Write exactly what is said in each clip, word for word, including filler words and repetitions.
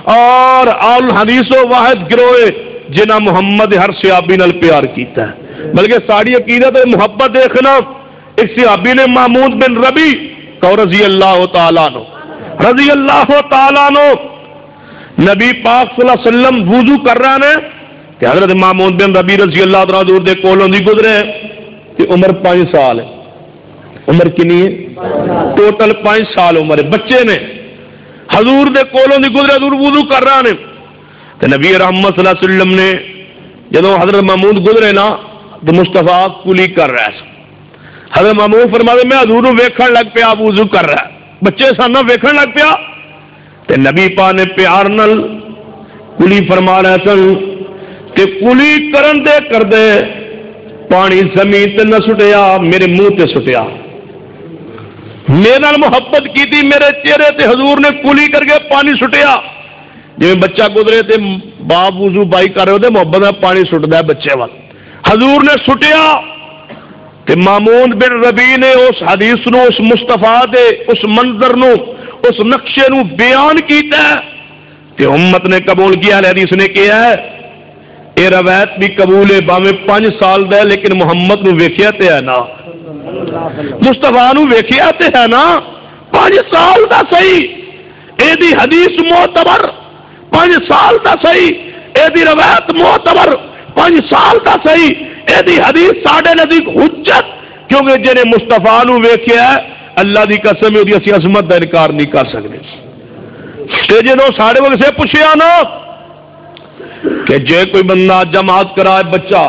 اور آل حدیث و واحد گروہ جنہ محمد ہر صحابی نال پیار کیتا ہے، بلکہ ساری عقیدت محبت دیکھنا ایک صحابی نے محمود بن ربی کو رضی اللہ تعالیٰ عنہ رضی اللہ تعالیٰ عنہ نبی پاک صلی اللہ علیہ وسلم وضو کر رہے ہیں کہ حضرت محمود بن ربی رضی اللہ تعالیٰ دور دے کولوں دی گزرے کہ عمر پانچ سال ہے، عمر کنی ہے ٹوٹل پانچ سال عمر ہے، بچے نے حضور دے کولوں دی گزرے، حضور وضو کر رہے ہیں تو نبی رحمت صلی اللہ علیہ وسلم نے جدو حضرت محمود گزرے نا تو مصطفیٰ کلی کر رہا ہے، حضرت محمود فرماتے میں حضور نو ویکھن لگ پیا وضو کر رہا ہے، بچے سانا ویکھن لگ پیا تے نبی پاک نے پیار نال کلی فرما رہے سن کہ کلی کرن دے کر دے پانی زمین تے نہ سٹیا، میرے منہ تے سٹیا، میرے نال محبت کی تھی، میرے چہرے تے حضور نے کلی کر کے پانی سٹیا، جی بچہ گزرے تے باپ وضو بائی کر رہے ہوتے محبت میں پانی سٹتا ہے بچے وال، حضور نے سٹیا تے مامون بن ربی نے اس حدیث نو اس مصطفیٰ دے اس منظر نو اس نقشے نو بیان کیتا ہے تے امت نے قبول کیا، حدیث نے کیا ہے اے روایت بھی قبول ہے باویں پانچ سال دا لیکن محمد نو ویکھیا تے ہے نا، مصطفیٰ نو ویکھیا تے ہے نا، پانچ سال دا صحیح اے دی حدیث معتبر، پانچ سال دا صحیح اے دی روایت معتبر، پانچ سال دا صحیح اے دی حدیث ساڈے نزدیک حجت، کیونکہ جنے مصطفیٰ نو ویکھیا ہے اللہ دی قسم ہے اسی عظمت دا انکار نہیں کر سکتے۔ تے جدوں ساڈے وقت سے پوچھیا نا کہ جے کوئی بندہ جماعت کرائے بچہ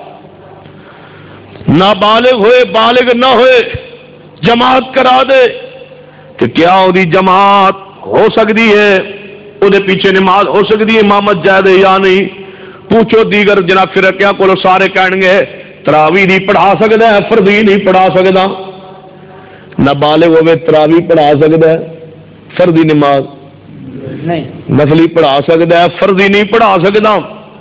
نابالغ ہوئے بالغ نہ ہوئے جماعت کرا دے کہ کیا وہ جماعت ہو سکتی ہے، وہ پیچھے نماز ہو سکتی ہے، امامت جائز ہے یا نہیں؟ پوچھو دیگر جناب فرقیاں کو سارے کہیں گے تراوی نہیں پڑھا سکتا ہے، فرضی نہیں پڑھا سکتا، نابالغ ہوئے تراوی پڑھا سکتا ہے، فرضی نماز نفلی پڑھا سکتا ہے، فرضی نہیں پڑھا سکتا،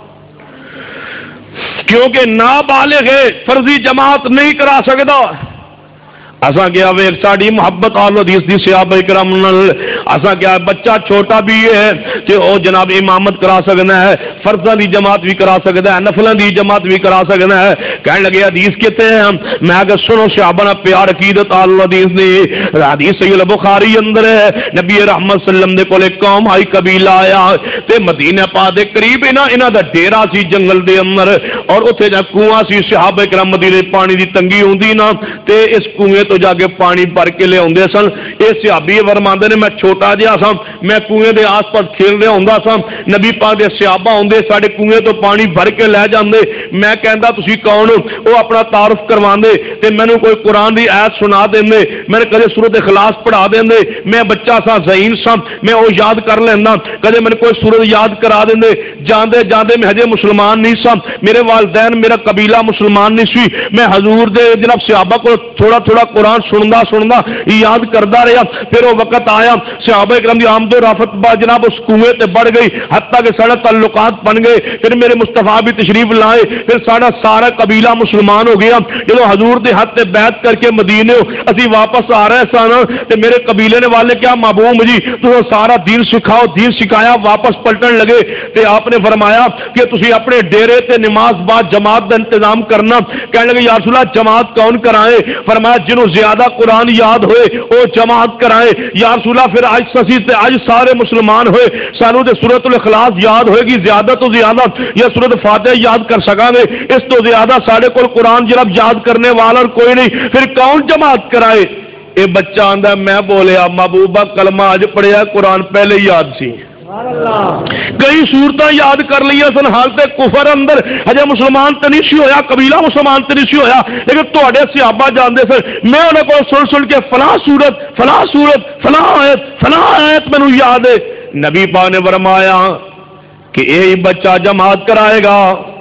کیونکہ نابالغ ہے فرضی جماعت نہیں کرا سکتا۔ اساں کیا ویکھ ساڈی محبت آل حدیث دی صحابہ کرام نال، اساں کیا بچہ چھوٹا بھی ہے کہ او جناب امامت کرا سکنا ہے، فرضاں دی جماعت بھی کرا سکتا ہے، نفلاں دی جماعت بھی کرا سکنا ہے۔ کہنے لگے حدیث کہتے ہیں میں اگر سنو صحابہ نا پیار عقیدت آل حدیث دی حدیث صحیح البخاری اندر ہے، نبی رحمت صلی اللہ علیہ وسلم دے کول ایک قوم آئی قبیلہ آیا تے مدینہ پاک دے قریب انہاں انہاں دا ڈیرا سی جنگل دے اندر، اور اوتھے جا کنواں سی، صحابہ کرام مدینے پانی دی تنگی ہوندی نا تے اس کنویں تو جا کے پانی بھر کے لے آتے سن۔ یہ صحابی فرماندے نے میں چھوٹا جہا سا، میں کنویں دے آس پاس کھیل رہا ہوندا سا، نبی پاک دے صحابہ آندے ساڈے کنویں تو پانی بھر کے لے جاندے، میں کہندا تسی کون ہو؟ وہ اپنا تعارف کرواندے تے مینوں کوئی قرآن دی آیت سنا دیندے، میں نے کدے سورۃ اخلاص پڑھا دیندے، میں بچہ سا ذہین سا، میں وہ یاد کر لینا، کدے میں نے کوئی سورت یاد کرا دیندے، جاندے جاندے میں ہجے مسلمان نہیں سا، میرے والدین میرا قبیلہ مسلمان نہیں سی، میں حضور دے جناب صحابہ کو تھوڑا تھوڑا قرآن سندا سندا یاد کردا رہا، پھر وہ وقت آیا صحابہ کرام دی آمد و رفت با جناب اس کنویں تے بڑھ گئی، حتیٰ کہ سارے تعلقات بن گئے، پھر میرے مصطفیٰ بھی تشریف لائے، پھر سارا سارا قبیلہ مسلمان ہو گیا۔ جدو حضور دے ہاتھ تے بیعت کر کے مدینے اسی واپس آ رہے سن تے میرے قبیلے نے والے کیا محبوب جی تو سارا دین سکھاؤ، دین سکھایا، واپس پلٹن لگے تے آپ نے فرمایا کہ تسی اپنے ڈیرے تے نماز بعد جماعت دا انتظام کرنا۔ کہنے لگے یا رسول اللہ جماعت کون کرائے؟ فرمایا جنہوں زیادہ قرآن یاد ہوئے وہ جماعت کرائے۔ یا رسول اللہ پھر آج سسی تے آج سارے مسلمان ہوئے، سانو تے سورۃ الاخلاص یاد ہوئے گی زیادہ تو زیادہ، یا سورۃ فاتحہ یاد کر سکاں گے، اس تو زیادہ سارے کو قرآن جناب یاد کرنے والا اور کوئی نہیں، پھر کون جماعت کرائے؟ اے بچہ آندا میں بولیا محبوبہ کلمہ اج پڑھیا قرآن پہلے یاد سی، کئی صورتیں یاد کر لیا سن، حالت کفر اندر ہجے مسلمان تے نہیں سی ہویا، قبیلہ مسلمان تے نہیں سی ہویا، لیکن تواڈے صحابہ جاندے سن، میں انہاں کو سن سن کے فلاں صورت فلاں صورت فلاں آیت فلاں آیت مینوں یاد ہے۔ نبی پاک نے فرمایا کہ اے بچہ جماعت کرائے گا،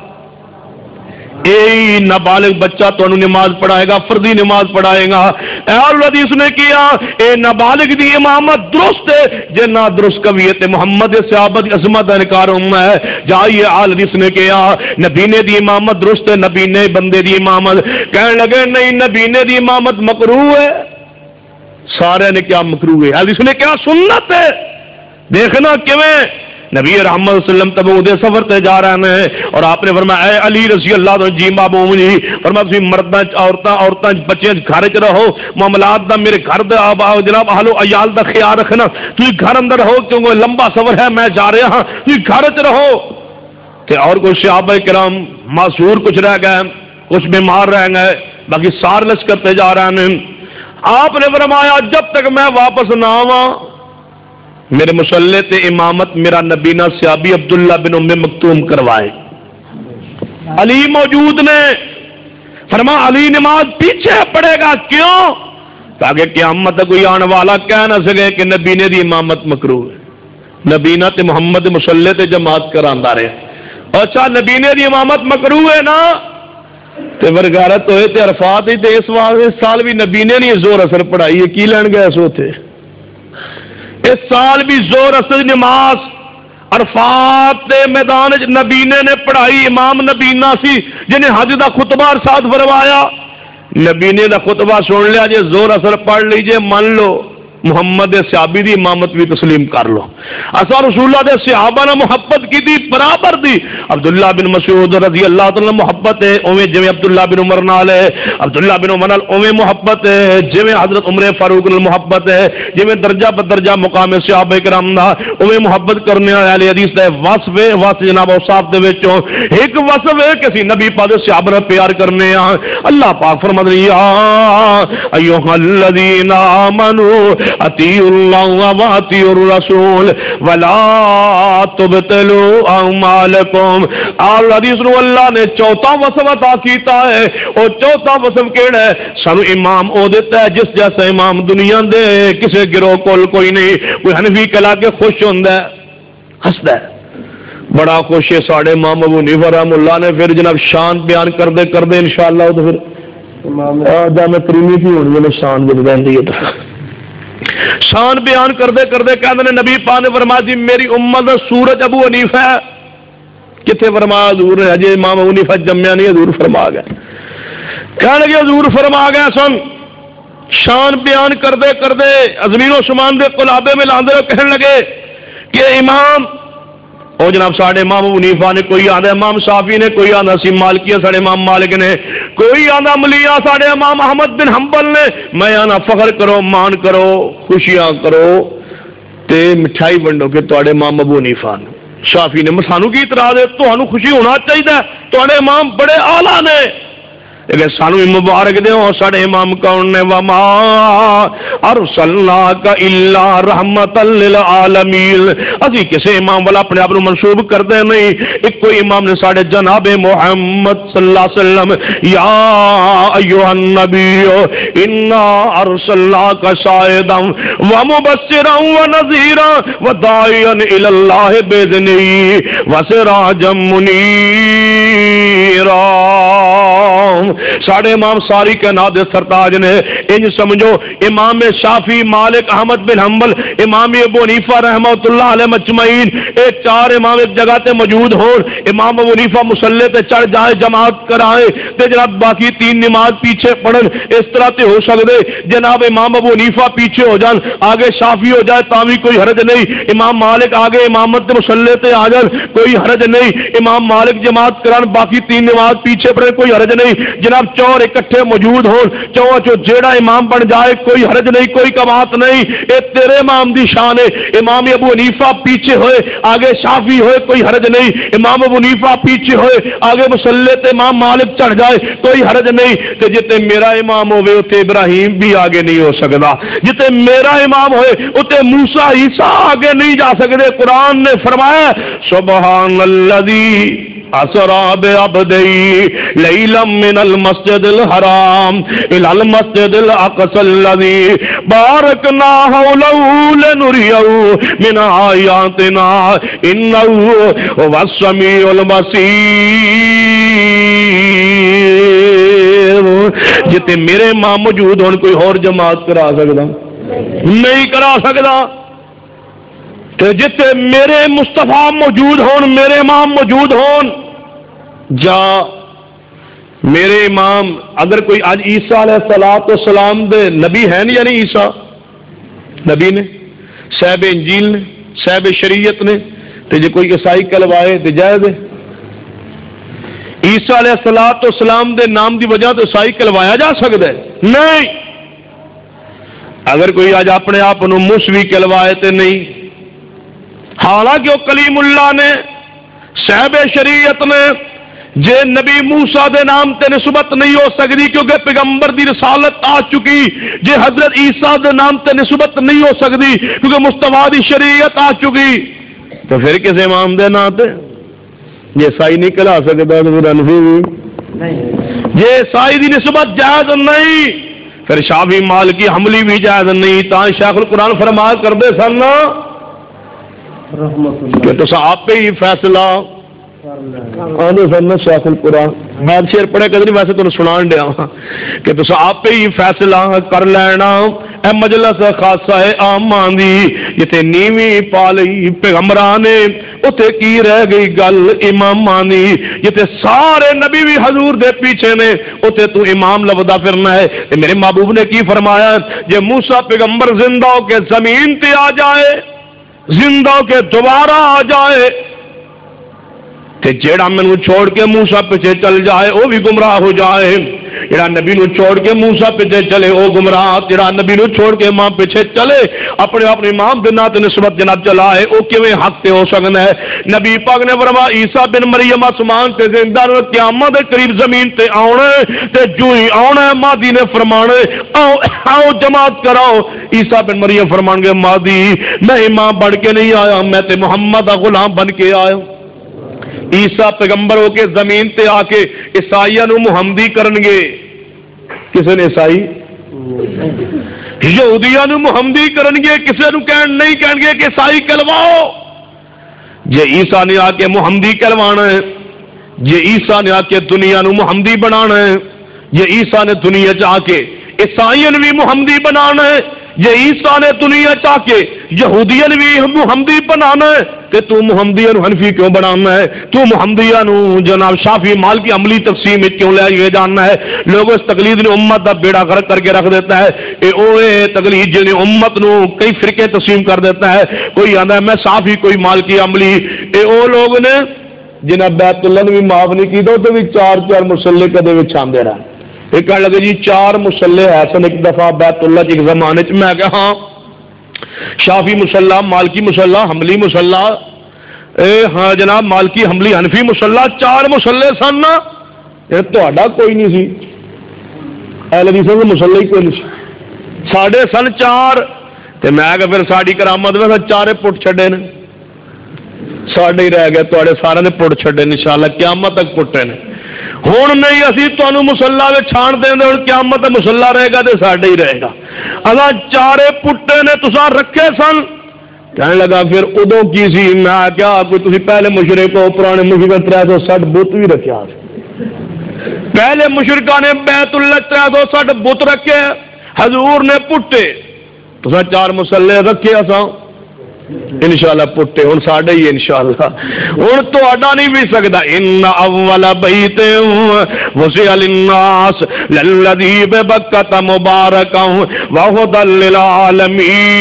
اے نابالغ بچہ تو انہوں نماز پڑھائے گا، فرضی نماز پڑھائے گا۔ اور حدیث نے کیا اے نابالغ دی امامت درست ہے، جے نہ درست قویت محمد صحابہ دی عظمت انکار ہونا ہے۔ جائیے آل حدیث نے کیا نبی نے دی امامت درست ہے، نبی نے بندے دی امامت، کہنے لگے نہیں نبی نے دی امامت مکروہ ہے۔ سارے نے کیا مکروہ ہے؟ حدیث نے کیا سنت ہے؟ دیکھنا کیویں نبی رحمت صلی اللہ علیہ وسلم تبوک دے سفر تے جا رہے ہیں اور آپ نے فرمایا اے علی رضی اللہ عنہ جی بابو جی فرمایا تسی مرداں عورتاں عورتاں بچے گھر وچ رہو معاملات دا میرے گھر دے جناب اہل و عیال دا خیال رکھنا تسی گھر اندر رہو کیونکہ لمبا سفر ہے میں جا رہا ہاں تسی گھر وچ رہو کہ اور کچھ صحابہ کرام معذور کچھ رہ گئے کچھ بیمار رہ گئے باقی سار لشکر تے جا رہے ہیں آپ نے فرمایا جب تک میں واپس نہ آواں میرے مسلح تے امامت میرا نبینہ صحابی عبداللہ بن ام مکتوم کروائے علی موجود نے فرما علی نماز پیچھے پڑے گا کیوں تاکہ قیامت کوئی آنے والا کہہ نہ سکے کہ نبینے دی امامت مکروہ ہے نبینہ تے محمد مسلح تے جماعت کراندا رہے اچھا نبینے دی امامت مکروہ ہے نا تے ورگارت ہوئے تے عرفات ہی تے اس سال بھی نبینے نہیں زور اثر پڑھائی ہے کی لین گئے سو تھے اس سال بھی زور اثر نماز عرفات دے میدان نبینے نے پڑھائی امام نبینا سی جنہیں حج دا خطبہ ساتھ فرمایا نبینے دا خطبہ سن لیا جے زور اثر پڑھ لیجئے مان لو محمد صحابی دی امامت بھی تسلیم کر لو اسا رسول اللہ دے صحابہ نے محبت کی دی برابر دی عبداللہ بن مسعود رضی اللہ تعالی محبت ہے اویں جویں عبداللہ بن عمر نال ہے عبداللہ بن عمر نال اویں محبت ہے جویں حضرت عمر فاروق نال محبت ہے جویں درجہ بدرجہ مقام صحابہ کرام دا اویں محبت کرنے والے حدیث دا وصف ہے وصف جناب اوصاف دے وچوں ایک وصف ہے کہ اسی نبی پاک دے صحابہ نال پیار کرنے ہاں اللہ پاک فرماتا ہے یا ایھا الذین آمنوا اطیعوا اللہ و اطیعوا الرسول ولا تبطلوا اعمالکم اور حدیث نو اللہ نے چوتھا وصف عطا کیتا ہے اور چوتھا وصف کیڑا ہے سانو امام او دیتا ہے جس جیسا امام دنیا دے کسے گروہ کول کوئی نہیں کوئی حنفی کلا کے خوش ہوندا ہے ہسدا ہے بڑا خوش ہے ساڑھے امام ابو حنیفہ رحمہ اللہ نے پھر جناب شان بیان کردے کردے انشاءاللہ تو پھر جامع کریمی کی ہونی ہے شان جب رہندی ہے شان بیان کردے کردے کہتے ہیں نبی پاک نے فرمایا جی میری امت سورج ابو حنیفہ ہے کتنے فرمایا حضور نے اجے امام ابو حنیفہ جمیا نہیں حضور فرما گئے کہنے لگے حضور فرما گئے سن شان بیان کردے کردے زمین و شمان دے قلابے میں لاندے کہنے لگے کہ امام او جناب ساڑھے امام ابو حنیفہ نے کوئی آدھا امام شافعی نے کوئی آدھا سی مالکیہ ساڑھے امام مالک نے کوئی آدھا ملیہ ساڑھے امام احمد بن حنبل نے میں آنا فخر کرو مان کرو خوشیاں کرو تے مٹھائی بنڈو کہ تواڈے امام ابو حنیفہ نے شافعی نے سانو کی اعتراض ہے تانوں خوشی ہونا چاہیے تواڈے امام بڑے اعلیٰ نے لیکن سانو مبارک دے ہو ساڑھے امام کون نے وما ارسلناک الا رحمتا للعالمین اسی کسے امام والا اپنے آپ کو منسوب کر دے نہیں ایک کوئی امام نے ساڑھے جناب محمد صلی اللہ علیہ وسلم یا ایوہ النبی انا ارسلناک شاہدا ومبشرا ونذیرا وداعیا الاللہ باذنہ وسراجا منیرا ساڑھے امام ساری کائنات سرتاج نے انج سمجھو امام شافعی مالک احمد بن حنبل امام ابو حنیفہ رحمۃ اللہ علیہ مجمعین اے چار امام ایک جگہ تے موجود ہون امام ابو حنیفہ مصلی تے چڑھ جائے جماعت کرائے تے جناب باقی تین نماز پیچھے پڑھن اس طرح تے ہو سکدے جناب امام ابو حنیفہ پیچھے ہو جان آگے شافعی ہو جائے تاں بھی کوئی حرج نہیں امام مالک آگے امامت مصلی تے آ جان کوئی حرج نہیں امام مالک جماعت کران باقی تین نماز پیچھے پڑھے کوئی حرج نہیں جناب چور اکٹھے موجود ہون چواں چو جیڑا امام بن جائے کوئی حرج نہیں کوئی کباہت نہیں اے تیرے امام دی شان ہے امام ابو حنیفہ پیچھے ہوئے آگے شافعی ہوئے کوئی حرج نہیں امام ابو حنیفہ پیچھے ہوئے آگے مصلی تے امام مالک چڑھ جائے کوئی حرج نہیں تے جتے میرا امام ہوئے اتے ابراہیم بھی آگے نہیں ہو سکتا جتے میرا امام ہوئے اتے موسیٰ عیسیٰ آگے نہیں جا سکتے قرآن نے فرمایا سبحان اللذی اسرا بعبدی لیلا من المسجد الحرام الى المسجد الاقصى الذي باركنا حوله لنريه من آياتنا انه هو السميع البصير جتے میرے ماں موجود ہون کوئی اور جماعت کرا سکتا نہیں کرا سکتا کہ جتے میرے مصطفیٰ موجود ہون میرے امام موجود ہون جا میرے امام اگر کوئی آج عیسیٰ علیہ السلام دے نبی ہیں یا نہیں عیسیٰ نبی نے صاحب انجیل نے صاحب شریعت نے تو جی کوئی عیسائی کلوائے تو جائز ہے؟ عیسیٰ علیہ الصلوۃ والسلام دے نام دی وجہ تو عیسائی کلوایا جا سکتا ہے؟ نہیں۔ اگر کوئی آج اپنے آپ کو موسوی کلوائے تو نہیں، حالانکہ وہ کلیم اللہ نے صاحب شریعت نے جے نبی موسیٰ دے نام تے نسبت نہیں ہو سکتی کیونکہ پیغمبر دی رسالت آ چکی، جے حضرت عیسیٰ دے نام تے نسبت نہیں ہو سکتی کیونکہ مصطفیٰ دی شریعت آ چکی، تو پھر کس امام دے نام تے جے عیسائی نہیں کہلا سکتا تو پھر انفی بھی جے عیسائی دی نسبت جائز نہیں، پھر شافعی مالکی حملی بھی جائز نہیں۔ تاں شیخ القرآن فرمایا کرتے سن کہ تو آپ پہ ہی فیصلہ آنے سن شیخ القرآن، میں شیر پڑھے کدی ویسے تمہیں سنان دیا کہ تو آپ پہ ہی فیصلہ کر لینا، اے مجلس خاصہ ہے آمان دی جتے نیویں پا لئی پیغمبران نے اتے کی رہ گئی گل امامان دی، جتے سارے نبی بھی حضور دے پیچھے نے اتے تو امام لبدا پھرنا ہے۔ میرے محبوب نے کی فرمایا، جے موسیٰ پیغمبر زندہ ہو کے زمین تے آ جائے، زندہ ہو کے دوبارہ آ جائے، تے جیڑا مینوں چھوڑ کے موسیٰ پیچھے چل جائے وہ بھی گمراہ ہو جائے، جیڑا نبی نو چھوڑ کے موسیٰ پیچھے چلے وہ گمراہ، جیڑا نبی نو چھوڑ کے امام پیچھے چلے اپنے اپنے امام دے نات نسبت جناب چلائے وہ کیویں حق تے ہو سکنا ہے؟ نبی پاک نے فرمایا عیسیٰ بن مریم آسمان تے زندہ رو قیامت دے قریب زمین تے آونا تے جو ہی آونا ہے مہدی نے فرمانا آؤ آؤ جماعت کراؤ۔ عیسیٰ بن مریم فرمان گے مہدی میں امام بن کے نہیں آیا، میں تے محمد دا غلام بن کے آیا۔ عیسیٰ پیغمبر ہو کے زمین تے آ کے عیسائیاں نو محمدی کرن گے، کسے نے عیسائی یہودیاں نو محمدی کرن گے، کسے نو کہن نہیں کہن گے کہ عیسائی کلواؤ۔ جے عیسیٰ نے آ کے محمدی کلوانا ہے، جے عیسیٰ نے آ کے دنیا نو محمدی بنانا ہے، جے عیسیٰ نے دنیا چاہ کے عیسائیاں بھی محمدی بنانا ہے، جے عیسیٰ نے دنیا چاہ کے یہودیاں بھی محمدی بنانا ہے، کہ تو محمدیاں نو حنفی کیوں بنانا ہے؟ تو محمدیاں نو جناب شافعی مالکی عملی تقسیم کیوں لے یہ جاننا ہے؟ لوگ اس تقلید نے امت دا بیڑا غرق کر کے رکھ دیتا ہے، اے اوے تقلید جن امت نو کئی فرقے تقسیم کر دیتا ہے، کوئی آندا ہے میں صافی کوئی مالکی عملی، اے او لوگ نے جنہاں بیت اللہ نے بھی معاف نہیں کیتا تے بھی چار چار مصلی کدے وچ آندے رہے۔ ایک کہنے لگے جی چار مصلی ہے سن ایک دفعہ بیت اللہ ایک زمانے چ، میں کہا ہاں شافی مصلی، مالکی مصلی، حنبلی مصلی، اے ہاں جناب مالکی حنبلی حنفی مصلی، چار مصلی سن نا، یہ تہاڈا کوئی نہیں سی، اہل حدیث دے مصلی کوئی نہیں سی، ساڈے سن چار، تے میں کہ پھر ساڈی کرامت میں چارے پٹ چھڈے نے، ساڈے ہی رہ گئے، تہاڈے سارے نے پٹ چھڈے انشاءاللہ قیامت تک پٹے نے۔ ہوں نہیں اسی تمہیں مسلا چھان دیں گے، قیامت مسلا رہے گا تو ساڈے ہی رہے گا، اگر چارے پٹے نے تساں رکھے سن۔ کہنے لگا پھر ادو کی سی، میں کیا کوئی تسی پہلے مشرک ہو، پرانے مشرک تر سو سٹھ بت بھی رکھا، پہلے مشرکاں نے بیت اللہ تر سو سٹھ بت رکھے، حضور نے پٹے، تساں چار مسلے رکھے اساں انشاءاللہ پٹے، ہوں ساڈے ہی انشاءاللہ، ہوں تہاڈا نہیں بھی سکتا۔ ان اول بیت وسع للناس للذی ببکۃ مبارکا وہدی للعالمین،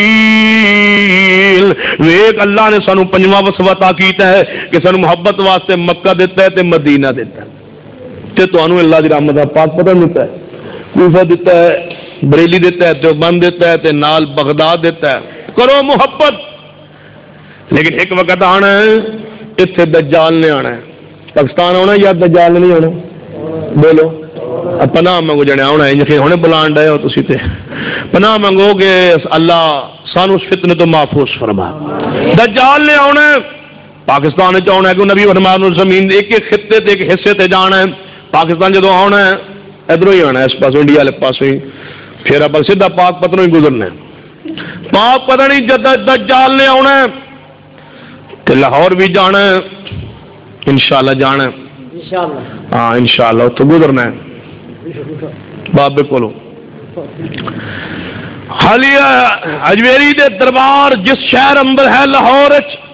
ویک اللہ نے سانو پنجواں وصف عطا کیتا ہے کہ سانو محبت واسطے مکہ دیتا ہے تے مدینہ دیتا ہے، تے تانوں اللہ دی رحمت دا پاک پتہ دیتا ہے، کوفہ دیتا ہے، بریلی دیتا ہے، دیوبند دیتا ہے، تے نال بغداد دیتا ہے، کرو محبت۔ لیکن ایک وقت آنا ہے اتنے دجال نے آنا ہے، پاکستان آنا یا دجال نے نہیں آنا؟ بولو پناہ منگو جنے آنا ہے، جیسے ہونے بلان ڈے ہو تسی تے پناہ منگو کہ اللہ سانو اس فتنے تو محفوظ فرما۔ دجال نے آنا ہے پاکستان چ آنا ہے کہ نبی فرمایا زمین ایک ایک خطے تے ایک حصے تے جانا ہے، پاکستان جدو آنا ہے ادھر ہی آنا ہے، اس پاس انڈیا والے پاس ہی، پھر آپ سیدھا پاک پتنوں ہی گزرنا ہے، پاک پتہ نہیں جد دجال نے آنا ہے تو لاہور بھی جانا ہے انشاءاللہ، جانا ہے ہاں انشاءاللہ، تو گزرنا ہے بابے کولو۔ حالیہ اجمیری دے دربار جس شہر اندر ہے لاہور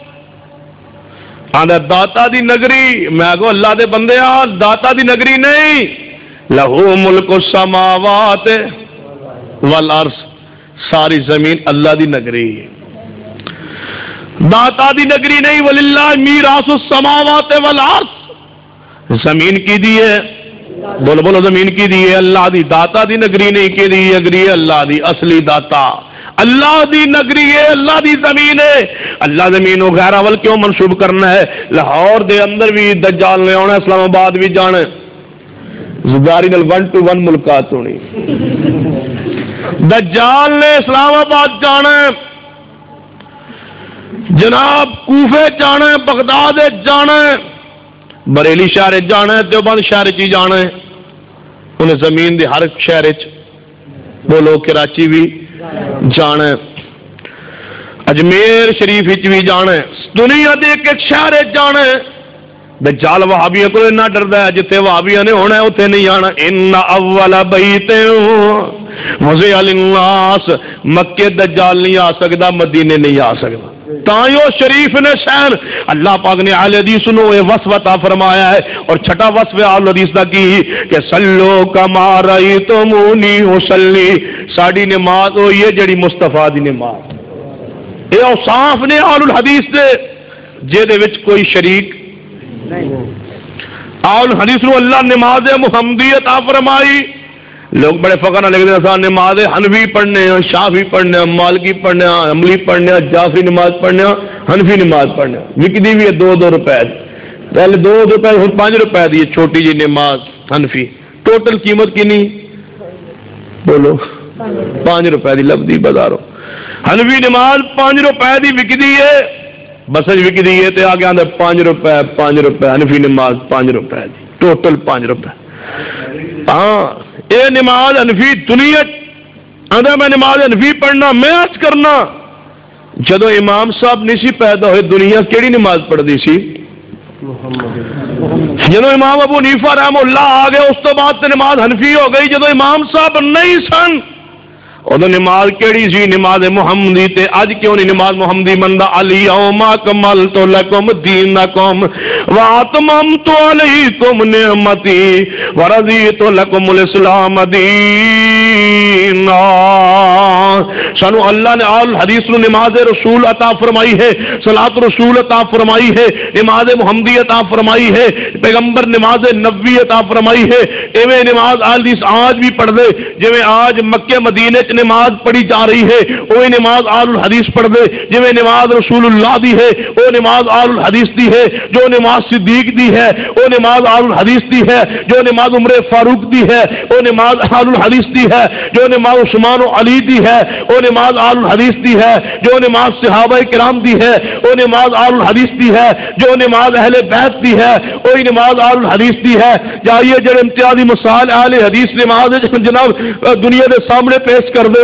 آدھا داتا دی نگری، میں کو اللہ دے بندے آ داتا دی نگری نہیں، لہو ملک السماوات والارض، ساری زمین اللہ دی نگری۔ داتا دی نگری نہیں، وللہ میراث السماوات والارض، زمین کی دی ہے، بولو بولو زمین کی دی ہے اللہ دی، داتا دی نگری نہیں کی دی نگری ہے اللہ دی، اصلی داتا اللہ دی نگری ہے، اللہ دی زمین ہے۔ اللہ زمین و غیر اول کیوں منسوب کرنا ہے؟ لاہور دے اندر بھی دجال نے آنا، اسلام آباد بھی جانا، زداری نل ون ٹو ون ملکات ہونی، دجال نے اسلام آباد جانا، جناب کوفے جانا، بغداد جانا، بریلی شہر جانا، دیوبند شہر چ جانا، انہیں زمین دے ہر شہر چ، بولو کراچی بھی جانا، اجمیر شریف بھی جانا، دنیا دے ایک ایک شہر جانا۔ دجال وہابیاں کو اتنا ڈردا ہے، جتنے وہابیاں نے ہونا ہے اتنے نہیں آنا۔ ان اول بیت وضع للناس، مکے دجال نہیں آ سکتا، مدینے نہیں آ سکتا، تائیو شریف نے شہر اللہ پاک نے اہل حدیث نو یہ وصف عطا فرمایا ہے، اور چھٹا وصف اہل حدیث دا کی کہ صلو کما رأیتمونی اصلی، ساڑی نماز ہوئی ہے جڑی مصطفیٰ دی نماز، یہ اوصاف نے اہل الحدیث دے جے دے وچ کوئی شریک اہل حدیث نو اللہ نماز محمدی عطا فرمائی۔ لوگ بڑے فخر نہ لکھتے ہیں نماز حنفی پڑھنے ہیں، شافعی پڑھنے ہیں، مالکی پڑھنے ہیں، حنبلی پڑھنے ہیں، جعفری نماز پڑھنے ہیں، حنفی نماز پڑھنے ہیں، وکدی بھی ہے دو دو روپے، پہلے دو روپے ہوں پانچ روپے دی چھوٹی جی نماز حنفی، ٹوٹل قیمت کتنی بولو پانچ روپے دی لبدی بازاروں، حنفی نماز پانچ روپے دی وکدی ہے، بس وکدی ہے تے آگے آندے پانچ روپے پانچ روپے، حنفی نماز پانچ روپے دی ٹوٹل پانچ روپے۔ ہاں اے نماز حنفی دنیا آدھا میں نماز حنفی پڑھنا میں آج کرنا، جدو امام صاحب نہیں سی پیدا ہوئے دنیا کیڑی نماز پڑھ دی سی؟ جدو امام ابو حنیفہ رحمہ اللہ آ گئے اس تو بعد تے نماز حنفی ہو گئی، جدو امام صاحب نہیں سن ادو نماز کیڑی سی؟ نماز محمدی۔ تے اج کیوں نہیں نماز محمدی مندا؟ الیوم اکملت لکم دینکم واتممت علیکم نعمتی ورضیت لکم الاسلام دینا۔ سانو اللہ نے آل حدیث نو نماز رسول عطا فرمائی ہے، صلاۃ رسول عطا فرمائی ہے، نماز محمدی عطا فرمائی ہے، پیغمبر نماز نبوی عطا فرمائی ہے۔ ایویں نماز آل حدیث آج بھی پڑھ دے، جویں آج مکے مدینے نماز پڑھی جا رہی ہے وہی نماز آل الحدیث پڑھ دے، جویں نماز رسول اللہ دی ہے وہ نماز آل الحدیث دی ہے، جو نماز صدیق دی ہے وہ نماز آل الحدیث دی ہے، جو نماز عمر فاروق دی ہے وہ نماز آل الحدیث دی ہے، جو نماز عثمان و علی دی ہے وہ نماز آل الحدیث دی ہے، جو نماز صحابہ کرام دی ہے وہ نماز آل الحدیث دی ہے، جو نماز اہل بیت دی ہے وہی نماز آل الحدیث دی ہے۔ جائیے جڑے امتیازی مسائل اہل حدیث نماز جناب دنیا کے سامنے پیش کر دے،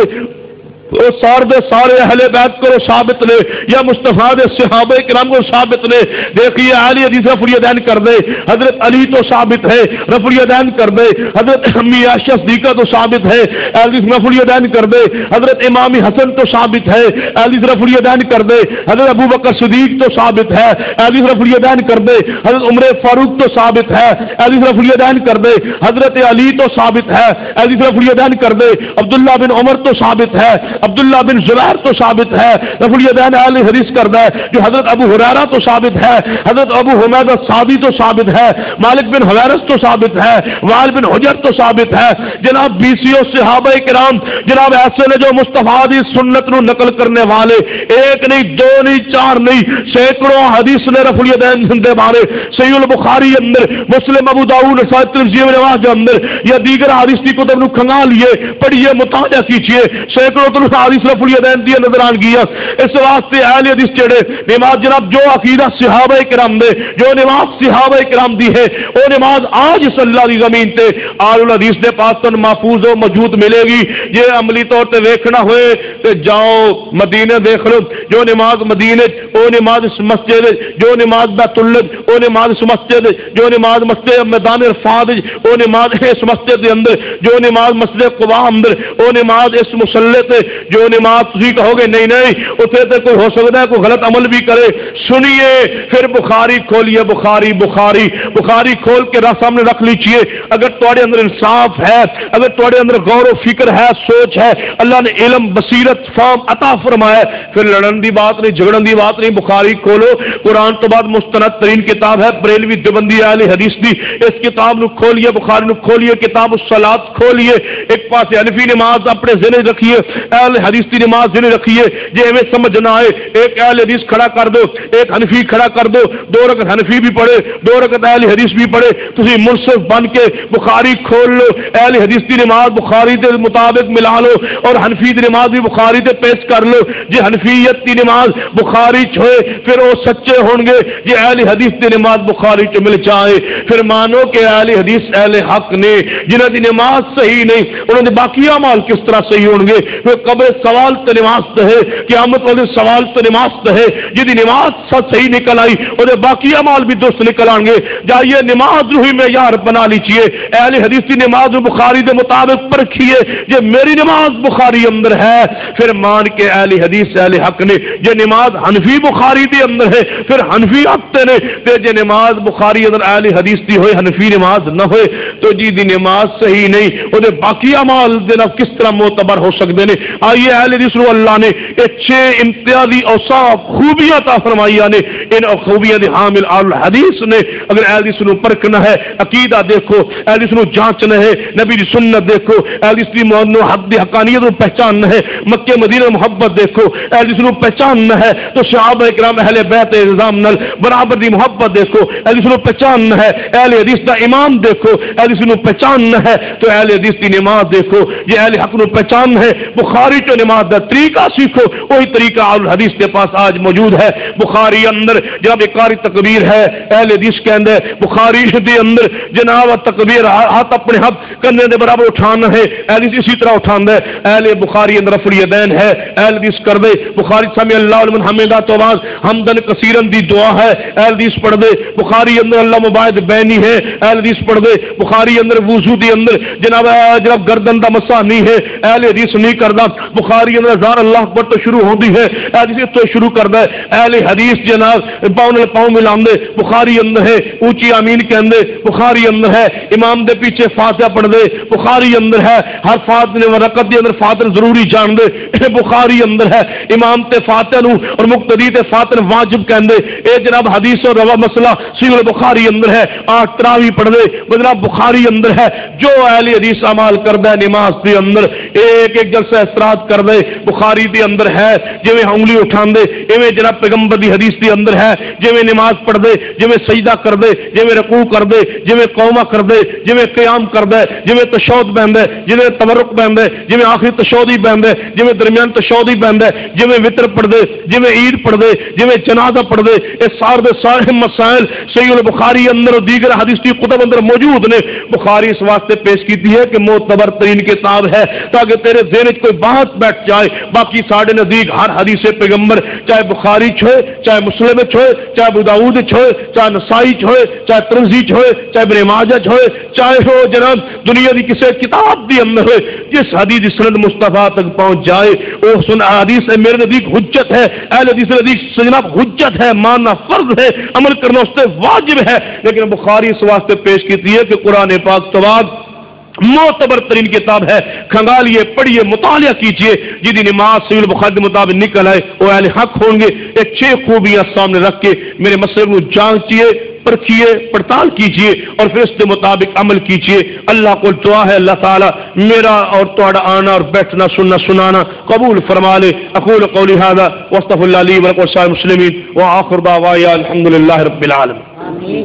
وہ سارے دے سارے اہل بیت کو ثابت نے یا مصطفیٰ دے صحابہ کرام کو ثابت نے۔ دیکھیے اہل حدیث رفع الیدین کر دے، حضرت علی تو ثابت ہے، رفع الیدین کر دے، حضرت امی عائشہ صدیقہ تو ثابت ہے، اہل حدیث رفع الیدین کر دے، حضرت امام حسن تو ثابت ہے، اہل حدیث رفع الیدین کر دے، حضرت ابو بکر صدیق تو ثابت ہے، اہل حدیث رفع الیدین کر دے، حضرت عمر فاروق تو ثابت ہے، اہل حدیث رفع الیدین کر دے، حضرت علی تو ثابت ہے، اہل حدیث رفع الیدین کر دے، عبداللہ بن عمر تو ثابت ہے، عبداللہ بن زبیر تو ثابت ہے، رفع الیدین اہل حدیث کرتا ہے، جو حضرت ابو ہریرہ تو ثابت ہے، حضرت ابو حمید السعدی تو ثابت ہے، مالک بن حویرث تو ثابت ہے، وائل بن حجر تو ثابت ہے، جناب بیسیوں صحابہ کرام جناب ایسے نے جو مصطفیٰ دی سنت نو نقل کرنے والے، ایک نہیں دو نہیں چار نہیں سینکڑوں حدیث نے رفع الیدین دے بارے صحیح البخاری اندر، مسلم ابو داؤد نسائی ترمذی ابن ماجہ کے اندر یا دیگر حدیث کی کتب نو کھنگا لیے پڑھیے مطالعہ کیجیے، سینکڑوں تو حدیث رفع الیدین دی نظر آن گیا۔ اس واسطے اہل حدیث جڑے نماز جناب جو عقیدہ صحابہ کرام دے، جو نماز صحابہ کرام دی ہے وہ نماز آج صلی اللہ دی زمین تے آل الحدیث دے پاس تو محفوظ و موجود ملے گی۔ جے عملی طور تے ویکھنا ہوئے تے جاؤ مدینے دیکھ لو، جو نماز مدینے وہ نماز اس مسجد، جو نماز بیت اللہ وہ نماز اس مسجد، جو نماز مسجد میدان عرفات وہ نماز اس مسجد دے اندر، جو نماز مسجد قباء اندر وہ نماز اس مصلی تے جو نماز تسی کہو گے نہیں نہیں اتنے تو کوئی ہو سکتا ہے کوئی غلط عمل بھی کرے، سنیے پھر بخاری کھولیے، بخاری بخاری بخاری کھول کے رس سامنے رکھ لیجیے۔ اگر تھوڑے اندر انصاف ہے، اگر تھوڑے اندر غور و فکر ہے، سوچ ہے، اللہ نے علم بصیرت فہم عطا فرمایا، پھر لڑن دی بات نہیں، جھگڑن دی بات نہیں۔ بخاری کھولو، قرآن تو بعد مستند ترین کتاب ہے بریلوی دیوبندی اہل حدیث دی، اس کتاب نو کھولیے، بخاری نو کھولیے، کتاب الصلاۃ کھولیے، ایک پاس حنفی نماز اپنے ذہن رکھیے، اہل حدیث دی نماز ذہن رکھیے، جے ایویں سمجھ نہ آئے ایک اہل حدیث کھڑا کر دو، ایک حنفی کھڑا کر دو، دو رکعت حنفی بھی پڑھے، دو رکعت اہل حدیث بھی پڑھے، تسی منصف بن کے بخاری کھول لو، اہل حدیث دی نماز بخاری دے مطابق ملا لو اور حنفی دی نماز بھی بخاری تے پیش کر لو۔ جے حنفیت دی نماز بخاری چ ہوئے پھر وہ سچے ہون گے، جے اہل حدیث دی نماز بخاری چ مل جائے پھر مانو کہ اہل حدیث اہل حق نے، جنہاں دی نماز صحیح نہیں انہاں دے باقی اعمال کس طرح صحیح ہون گے؟ وہ قبر سوال تے نماز تے ہے، قیامت والے سوال تے نماز تے ہے، جدی نماز صحیح نکل آئی وہ باقی اعمال بھی درست نکل آئیں گے۔ جائیے نماز روحی معیار بنا لیجیے، اہل حدیث کی نماز بخاری دے مطابق پرکھیے، جے میری نماز بخاری اندر ہے پھر مان کے اہل حدیث اہل حق نے، جے نماز حنفی بخاری دے اندر ہے پھر حنفی حق نے، تے جے نماز بخاری اندر اہل حدیث دی ہوئے حنفی نماز نہ ہوئے تو جی دی نماز صحیح نہیں، وہ باقی اعمال دے نہ کس طرح معتبر ہو سکتے ہیں؟ آئیے اہل حدیث رو اللہ نے یہ چھ امتیازی اوصاف خوبیاں عطا فرمائی نے، ان خوبیاں دے حامل اہل حدیث نے اگر اہل حدیث نو پرکھنا ہے، عقیدہ دیکھو، اہل حدیث نو جانچنا ہے، نبی دی سنت دیکھو، اہل حدیث دی نو حق دی حقانیت نو پہچاننا ہے، مکہ مدینہ محبت دیکھو، اہل حدیث نو پہچاننا ہے تو صحابہ کرام اہل بیت نظام نال برابر دی محبت دیکھو، اہل حدیث نو پہچاننا ہے، اہل حدیث دا امام دیکھو، اہل حدیث نو پہچاننا ہے تو اہل حدیث دی نماز دیکھو، یہ اہل حق نو پہچاننا ہے بخاری تو نماز دا طریقہ سیکھو، وہی طریقہ اہل حدیث کے پاس آج موجود ہے۔ بخاری اندر جناب اقرار تکبیر ہے، اہل حدیث کے اندر بخاری دے اندر جناب تکبیر ہاتھ اپنے ہاتھ کرنے دے برابر اٹھانا ہے، اہل حدیث اسی طرح اٹھانا ہے۔ اہل بخاری اندر رفع الیدین ہے، اہل حدیث کر دے بخاری سمع اللہ لمن حمدہ تو بعد حمدن کثیرن دی دعا ہے، اہل حدیث پڑھ دے بخاری اندر اللہ مباعد بینی ہے، اہل حدیث پڑھ دے بخاری اندر وضو دی اندر جناب جناب گردن دا مسح نہیں ہے، اہل حدیث نہیں کردا، بخاری اندر ہزار اللہ اکبر تو شروع ہوندی ہے، اہل حدیث تو شروع کردا ہے، اہل حدیث جناب پاؤں نال پاؤں ملاندے بخاری اندر ہے، اونچی آمین کہندے بخاری اندر ہے، امام دے پیچھے فاتحہ پڑھ دے بخاری اندر ہے، ہر فاتحہ رکعت دے اندر فاتحہ ضروری جان دے بخاری اندر ہے، امام تے فاتحہ نو اور مقتدی تے فاتحہ واجب کہندے، اے جناب حدیث اور روا مسئلہ صحیح بخاری اندر ہے، آٹھ تراویح پڑھ دے جناب بخاری اندر ہے۔ جو اہل حدیث عمل کردا ہے نماز دے اندر ایک ایک جلسہ استراحت کر دے بخاری دے اندر ہے، جویں انگلی اٹھان دے ایویں جناب پیغمبر دی حدیث دے اندر ہے، جویں نماز پڑھ دے جویں سجدہ کر دے جویں رکوع کر دے جویں قومہ کر دے جویں قیام کر دے جویں تشہد بہندے جویں تورک بہندے جویں آخری تشہد ہی بہندے جویں درمیان تشہد ہی بہندے جویں وتر پڑھ دے جویں عید پڑھ دے جویں جنازہ پڑھ دے، اے سارے دے سارے مسائل صحیح البخاری اندر اور دیگر حدیث کی کتب اندر موجود نے۔ بخاری اس واسطے پیش کیتی ہے کہ معتبر ترین کتاب ہے تاکہ تیرے ذہن کوئی بات بیٹھ جائے۔ باقی ساڑھے نزدیک ہر حدیث پیغمبر چاہے بخاری چھوئے چاہے مسلم چھوئے چاہے ابو داؤد چھوئے چاہے نسائی چھوئے چاہے ترمذی چھوئے چاہے ابن ماجہ چھوئے چاہے ہو جناب دنیا کی کسی کتاب دی اندر ہوئے، جس حدیث سند مصطفیٰ تک پہنچ جائے وہ سن حدیث میرے نزدیک حجت ہے، اہل حدیث نزدیک جناب حجت ہے، ماننا فرض ہے، عمل کرنا اس سے واجب ہے۔ لیکن بخاری اس واسطے پیش کیتی ہے کہ قرآن پاک تو بعد معتبر ترین کتاب ہے، کھنگالیے پڑھیے مطالعہ کیجئے، جدی نماز صحیح البخاری کے مطابق نکل آئے وہ اہل حق ہوں گے۔ یہ چھ خوبیاں سامنے رکھ کے میرے مسئلے کو جانچیے، پرکھیے، پڑتال کیجئے اور پھر اس کے مطابق عمل کیجئے۔ اللہ کو دعا ہے اللہ تعالی میرا اور تہاڈا آنا اور بیٹھنا سننا سنانا قبول فرما لے۔ اقول قولی ھذا واستغفر اللہ لی ولکم ولسائر المسلمین وآخر دعوایا الحمدللہ رب العالمین۔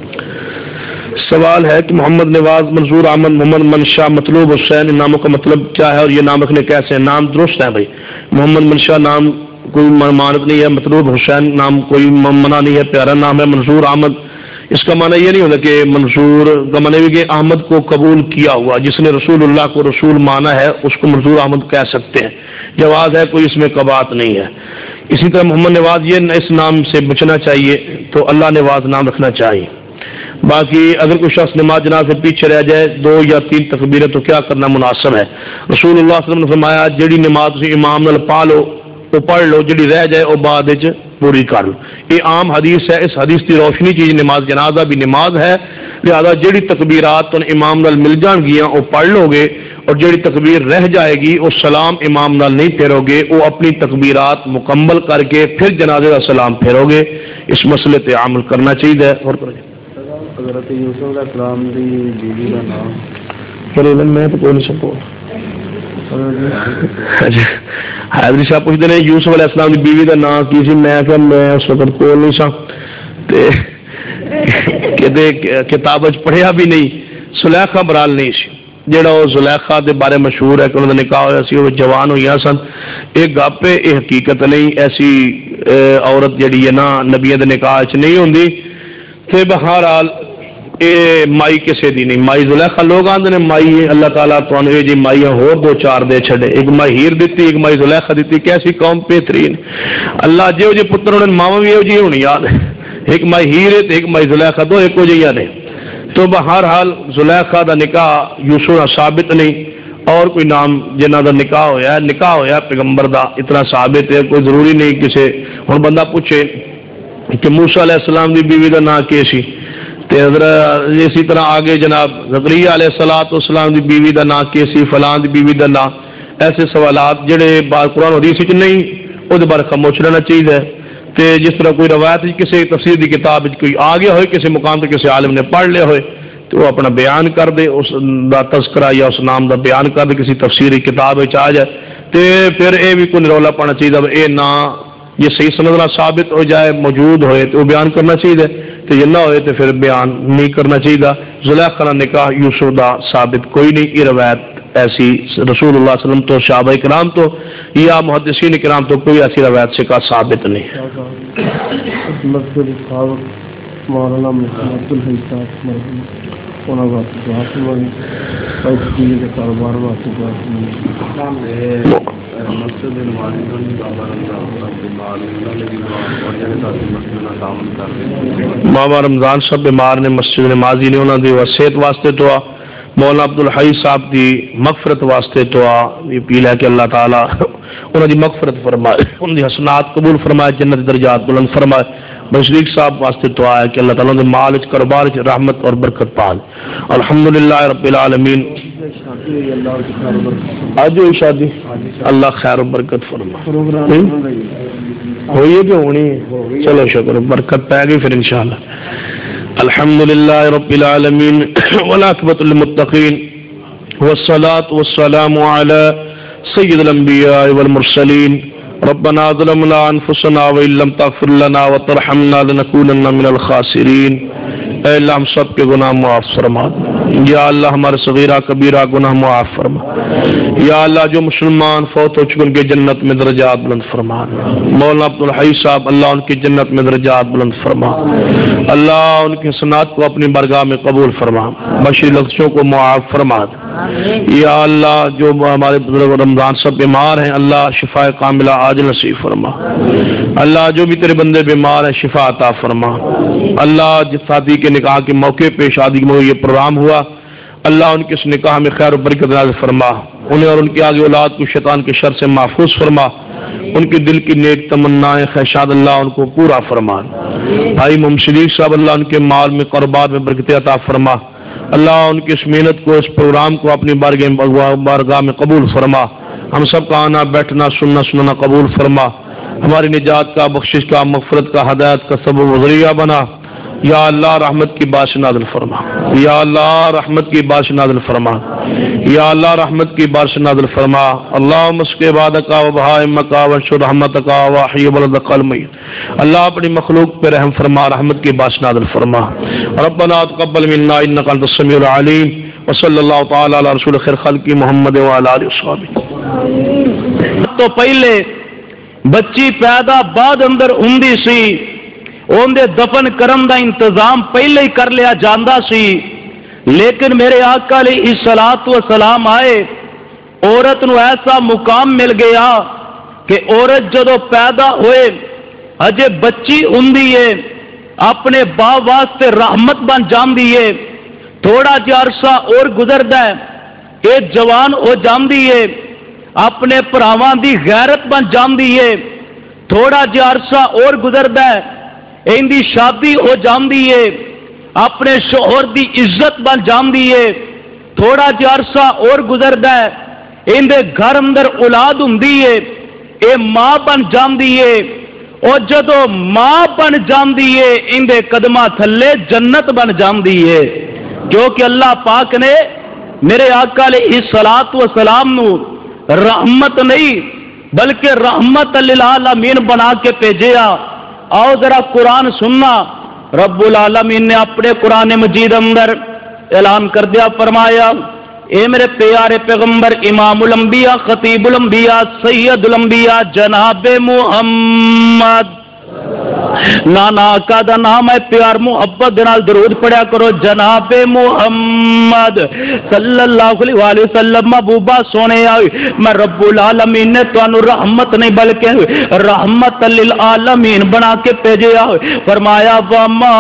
سوال ہے کہ محمد نواز، منظور احمد، محمد منشا، مطلوب حسین، ان ناموں کا مطلب کیا ہے اور یہ نام رکھنے کیسے ہیں؟ نام درست ہے بھائی، محمد منشا نام کوئی ممانعت نہیں ہے، مطلوب حسین نام کوئی منع نہیں ہے، پیارا نام ہے۔ منظور احمد اس کا معنی یہ نہیں ہوتا کہ منظور کا معنی بھی کہ احمد کو قبول کیا ہوا، جس نے رسول اللہ کو رسول مانا ہے اس کو منظور احمد کہہ سکتے ہیں، جواز ہے، کوئی اس میں قباحت نہیں ہے۔ اسی طرح محمد نواز یہ اس نام سے بچنا چاہیے تو اللہ نواز نام رکھنا چاہیے۔ باقی اگر کوئی شخص نماز جنازہ سے پیچھے رہ جائے دو یا تین تکبیریں تو کیا کرنا مناسب ہے؟ رسول اللہ صلی اللہ علیہ وسلم نے فرمایا جڑی نماز تسی امام نال پا لو وہ پڑھ لو، جڑی رہ جائے وہ بعد وچ پوری کر لو۔ یہ عام حدیث ہے، اس حدیث کی روشنی چیز نماز جنازہ بھی نماز ہے، لہذا جڑی تکبیرات تن امام نال مل جان گیاں وہ پڑھ لو گے، اور جڑی تکبیر رہ جائے گی وہ سلام امام نال نہیں پھیرو گے، وہ اپنی تکبیرات مکمل کر کے پھر جنازے کا سلام پھیرو گے۔ اس مسئلے پہ عمل کرنا چاہیے۔ اور حضرت یوسف علیہ السلام دی بیوی کا نام چلو میں تو کوئی نہیں سکوں حیدری صاحب پوچھتے ہیں یوسف علیہ السلام کی بیوی کا نام کی سی؟ میں کہ میں اس وقت کول نہیں سا تے کہتے کتاب پڑھیا بھی نہیں۔ زلیخا برال نہیں سی، جہاں وہ زلیخا دے بارے مشہور ہے کہ انہوں نے نکاح ہوا سی، وہ جوان ہوئی سن۔ ایک گپ ہے، یہ حقیقت نہیں، ایسی عورت جڑی ہے نا نبیوں دے نکاح چ نہیں ہوندی۔ تے بہرحال اے مائی کسے دی نہیں، مائی زلیخا لوگ آندے نے مائی اللہ تعالیٰ تو یہ جی مائیاں ہور دو چار دے چھڑے، ایک مائی ہیر دیتی، ایک مائی زلیخا دیتی۔ کیسی قوم بہترین اللہ جو جی پتر انہوں نے ماوا بھی یہ جی ہونی یاد ہے، ایک مائی ہیر ہے ایک مائی زلیخا، دو ایک جی نے۔ تو بہرحال زلیخا دا نکاح یوسف ثابت نہیں، اور کوئی نام جنہ دا نکاح ہویا ہے، نکاح ہویا پیغمبر دا اتنا ثابت ہے، کوئی ضروری نہیں کسے ہن بندہ پوچھے کہ موسیٰ علیہ السلام دی بیوی دا نام کی سی، تے حضرت اسی طرح آگے جناب زکریا علیہ الصلوۃ والسلام دی بیوی دا نام کی سی، فلاں دی بیوی دا نام۔ ایسے سوالات جڑے بار قرآن حدیث وچ نہیں وہ دے بارے خاموش رہنا چاہیے۔ تے جس طرح کوئی روایت کسی تفسیر دی کتاب وچ کوئی آ گیا ہوئے، کسی مقام تے کسی عالم نے پڑھ لیا ہوئے تو وہ اپنا بیان کر دے، اس دا تذکرہ یا اس نام دا بیان کر دے، کسی تفسیری کتاب وچ آ جائے، تے پھر اے بھی کوئی رولا پانا چاہیے اے نہ یہ صحیح سندنا ثابت ہو جائے، موجود ہوئے تو بیان کرنا چاہیے، تو یہ نہ ہوئے تو پھر بیان نہیں کرنا چاہیے۔ زلیخا کا نکاح یوسف دا ثابت کوئی نہیں، یہ روایت ایسی رسول اللہ صلی اللہ علیہ وسلم تو صحابہ کرام تو یا محدثین کرام تو کوئی ایسی روایت سے کا ثابت نہیں۔ مولانا محمد الحی صاحب مرحوم انہاں واسطے دعا کروائی، پیسے دے کاروبار واسطے دعا کروائی۔ مسجد نمازی بابا رمضان بیمار بابا رمضان صاحب بیمار نے، مسجد نمازی نے انہوں دی صحت واسطے دعا، مولانا عبد الحی صاحب دی مغفرت واسطے دعا، یہ اپیل ہے کہ اللہ تعالیٰ انہوں دی مغفرت فرمائے، ان دی حسنات قبول فرمائے، جنت درجات بلند فرمائے۔ بشریق صاحب واسطے دعا ہے کہ اللہ تعالیٰ نے مال کاروبار رحمت اور برکت پال۔ الحمدللہ رب العالمین۔ آج ہوئی شادی، اللہ خیر و برکت فرمائے۔ ہوئی ہے کہ ہونی ہے؟ چلو شکر، برکت پائے گی پھر انشاءاللہ۔ الحمدللہ رب العالمین والعاقبۃ للمتقین والصلاة والسلام علی سید الانبیاء والمرسلین۔ ربنا ظلمنا انفسنا وان لم تغفر لنا وترحمنا لنكونن من الخاسرین۔ اے اللہ ہم سب کے گناہ معاف فرما، یا اللہ ہمارے صغیرہ کبیرہ گناہ معاف فرما، یا اللہ جو مسلمان فوت ہو چکے ان کے جنت میں درجات بلند فرما۔ مولانا عبد الحی صاحب اللہ ان کی جنت میں درجات بلند فرما، اللہ ان کی حسنات کو اپنی بارگاہ میں قبول فرما، بشری لغزشوں کو معاف فرما۔ یا اللہ جو ہمارے بزرگ رمضان سب بیمار ہیں اللہ شفا کاملہ عاجل نصیب فرما، اللہ جو بھی تیرے بندے بیمار ہیں شفا عطا فرما۔ اللہ جس شادی کے نکاح کے موقع پہ شادی میں یہ پروگرام ہوا اللہ ان کے اس نکاح میں خیر و برکت نازل فرما، انہیں اور ان کی آگے اولاد کو شیطان کے شر سے محفوظ فرما، ان کے دل کی نیک تمنائیں خواہشات اللہ ان کو پورا فرما۔ بھائی محمد شریف صاحب اللہ ان کے مال میں کاروبار میں برکت عطا فرما، اللہ ان کی اس محنت کو اس پروگرام کو اپنی بارگاہ میں قبول فرما، ہم سب کا آنا بیٹھنا سننا سننا قبول فرما، ہماری نجات کا بخشش کا مغفرت کا ہدایت کا سبب و ذریعہ بنا۔ یا اللہ رحمت کی بارش نازل فرما، یا اللہ رحمت کی بارش نازل فرما، یا اللہ رحمت کی بارش نازل فرما۔ اللہم اسقِ عبادک و بہائمک وانشر رحمتک واحی بلدک المیت، اللہ اپنی مخلوق پہ رحم فرما، رحمت کی بارش نازل فرما۔ ربنا تقبل منا انک انت السمیع العلیم، وصلی اللہ تعالی علی رسول خیر خلق محمد وعلی آلہ وصحبہ۔ تو پہلے بچی پیدا بعد اندر ہوندی سی، اندے دفن کرم دا انتظام پہلے ہی کر لیا جاندا سی، لیکن میرے آقا علیہ الصلوۃ والسلام آئے، عورت نو ایسا مقام مل گیا کہ عورت جدو پیدا ہوئے اجے بچی ہوندی ہے، اپنے باپ واسطے رحمت بن جاندی ہے، تھوڑا جہا عرصہ اور گزردا ہے یہ جوان ہو جاندی ہے، اپنے بھراواں دی غیرت بن جاندی ہے، تھوڑا جہا عرصہ اور گزردا ہے ان دی شادی ہو جاندی ہے، اپنے شوہر دی عزت بن جاندی ہے، تھوڑا جہا عرصہ اور گزردا ہے ان دے گھر اندر اولاد ہوندی ہے، اے ماں بن جاندی ہے، اور جدو ماں بن جاندی ہے ان دے قدماں تھلے جنت بن جاندی ہے، کیونکہ اللہ پاک نے میرے آقا علیہ الصلوۃ والسلام نو رحمت نہیں بلکہ رحمت للعالمین بنا کے بھیجیا۔ آؤ ذرا قرآن سننا، رب العالمین نے اپنے قرآن مجید اندر اعلان کر دیا، فرمایا اے میرے پیارے پیغمبر امام الانبیاء خطیب الانبیاء سید الانبیاء جناب محمد، نانا آقا دا نام ہے، پیار محبت دے نال درود پڑھیا کرو، جناب محمد صلی اللہ علیہ وآلہ وسلم۔ محبوبہ سونے آئی میں رب العالمین نے تانوں رحمت نہیں بلکہ رحمت للعالمین بنا کے بھیجے آئے، فرمایا وما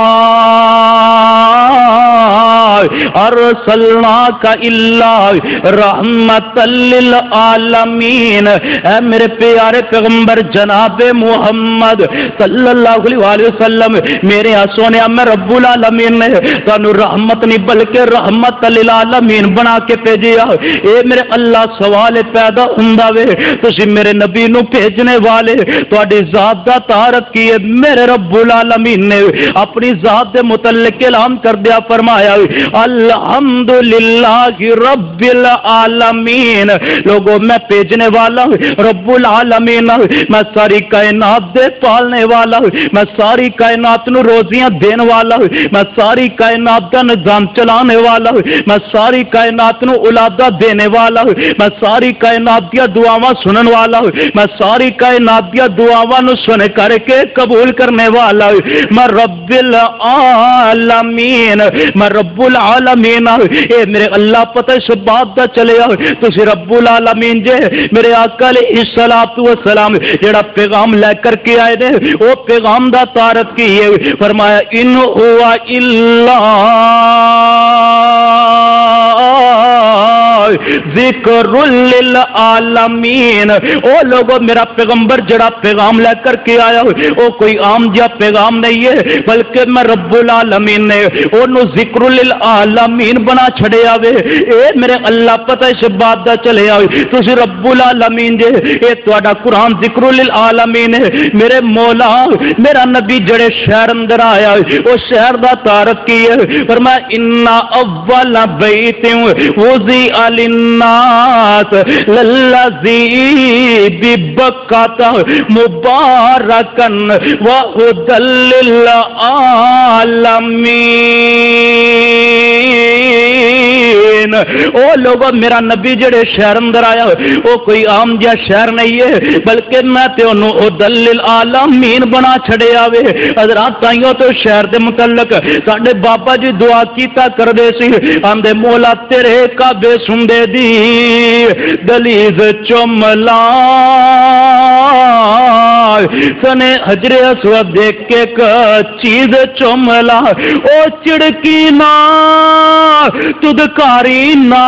ارسلناک الا رحمت للعالمین، اے میرے پیارے پیغمبر جناب محمد صلی اللہ علیہ وآلہ وسلم، میرے ہاں سونے میں رب العالمین نے تانوں رحمت نہیں بلکہ رحمت للعالمین بنا کے بھیجیا۔ اے میرے اللہ سوال پیدا ہوندا وے تسی میرے نبی نو بھیجنے والے تہاڈی ذات دا تعارف کی ہے؟ میرے رب العالمین نے اپنی ذات دے متعلق اعلان کر دیا، فرمایا الحمدللہ رب العالمین، لوگوں میں بھیجنے والا رب العالمین، میں ساری کائنات دے پالنے والا، میں ساری کائنات نو روزیاں دین والا، میں ساری کائنات دا نظام چلانے والا، میں ساری کائنات نو اولادہ دینے والا، میں ساری کائنات دیا دعاواں سنن والا، میں ساری کائنات دیا دعاواں نو سن کر کے قبول کرنے والا، میں رب العالمین، میں رب العالمین۔ اے میرے اللہ پتہ اس بات دا چلے آؤ تسی رب العالمین جے میرے آقا علیہ الصلوۃ والسلام جڑا پیغام لے کر کے آئے نے وہ پیغام دا تعارف کی ہے، فرمایا ان ہوا الا ذکر للعالمین، او لوگو میرا پیغمبر جڑا پیغام لے کر کے آیا وہ کوئی عام جا پیغام نہیں ہے بلکہ میں رب العالمین نے انہوں ذکر للعالمین بنا چھڑے آوے۔ اے میرے اللہ پتہ اس بات دا چلے آوے تسی رب العالمین جے، اے تواڈا قرآن ذکر للعالمین ہے۔ میرے مولا میرا نبی جڑے شہر اندر آیا وہ شہر دا تعارف کی ہے، فرمایا انا اول بیت وضع للناس للذی ببکۃ مبارکا وہدی للعالمین۔ او لوگوں میرا نبی جڑے شہر اندر آیا وہ کوئی عام جا شہر نہیں ہے بلکہ میں تے انہوں ہدی للعالمین بنا چھڑے آوے۔ حضرات تائیوں تو شہر دے متعلق ساڈے بابا جی دعا کیتا کر دے سی، آندے مولا تیرے کعبے سندے دی دلیز چملا سنے حجر اسود دیکھ کے چیز چملا، او چڑکی نا تدکاری نا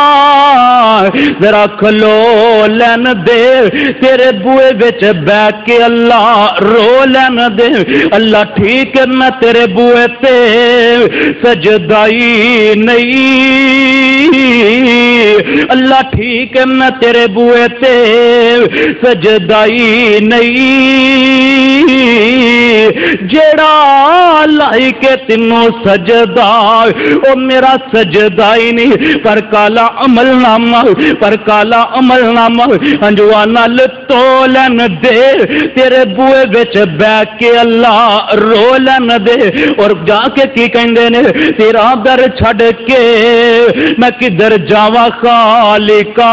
ذرا کھلو لین دے تیرے بوئے بچ بیٹھ کے اللہ رو لین دے، اللہ ٹھیک ہے میں تیرے بوئے تے سجدائی نہیں، اللہ ٹھیک ہے میں تیرے بوئے تے سجدائی نہیں، جیڑا لائی کے تینوں سجدہ او میرا سجدہ ہی نہیں، پر کالا عمل نامہ پر کالا عمل نامہ انجوانا لتولن دے تیرے بوئے بچ بیٹھ کے اللہ رولن دے، اور جا کے کی کہندے نے تیرا در چھڑ کے میں کدھر جاواں خالقا،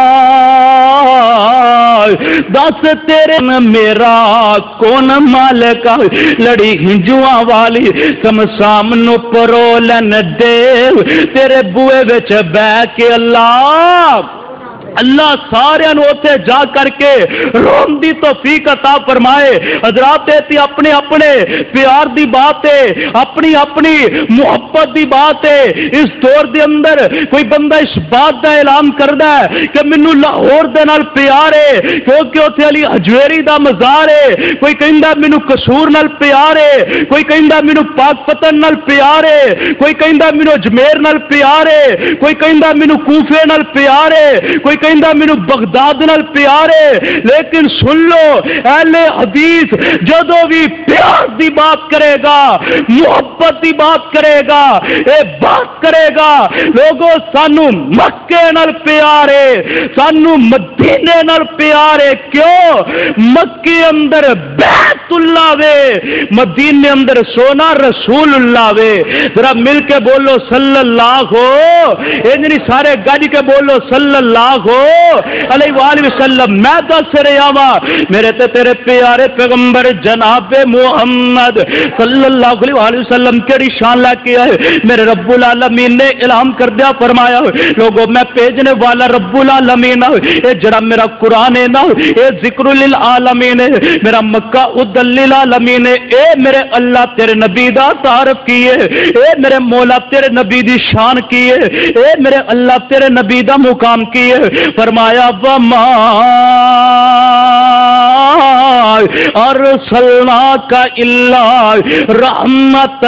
دس تیرے میرا کون مالک، لڑی ہنجواں والی سمسام نو پرولن دے تیرے بوئے وچ بیٹھ کے اللہ اللہ سارے اوتے جا کر کے روم دی توفیق عطا فرمائے۔ حضرات تے اپنے اپنے پیار دی بات ہے، اپنی اپنی محبت دی بات ہے۔ اس دور دے اندر کوئی بندہ اس بات دا اعلان کردا ہے کہ مینوں لاہور دے نال پیار ہے کیونکہ اوتھے علی حجویری دا مزار ہے، کوئی کہندا مینوں قصور نال پیار ہے، کوئی کہندا مینوں پاک پتن نال پیار ہے، کوئی کہندا مینوں اجمیر نال پیار ہے، کوئی کہندا مینوں کوفے نال پیار ہے، کوئی کہندا مینوں بغداد نال پیار ہے۔ لیکن سن لو اہل حدیث جدوں بھی پیار دی بات کرے گا، محبت دی بات کرے گا، اے بات کرے گا لوگوں سانو مکے نال پیار ہے، سانو مدینے نال پیار ہے۔ کیوں؟ مکے اندر بیت اللہ وے، مدینے اندر سونا رسول اللہ وے۔ ذرا مل کے بولو صلی اللہ ہو، انجنی سارے گج کے بولو صلی اللہ ہو علیہ وآلہ وسلم۔ میں دس رہا وا میرے تے تیرے پیارے پیغمبر جناب محمد صلی اللہ علیہ وآلہ وسلم کیڑی شان لے کے آئے۔ میرے رب العالمین نے اعلان کر دیا فرمایا لوگوں میں بھیجنے والا رب العالمین اے جڑا میرا قرآن ہے نا اے ذکر للعالمین ہے، میرا مکہ ادل للعالمین ہے۔ اے میرے اللہ تیرے نبی دا تعارف کیے، اے میرے مولا تیرے نبی دی شان کیے، اے میرے اللہ تیرے نبی دا مقام کیے۔ فرمایا وما ارسلناک الا رحمت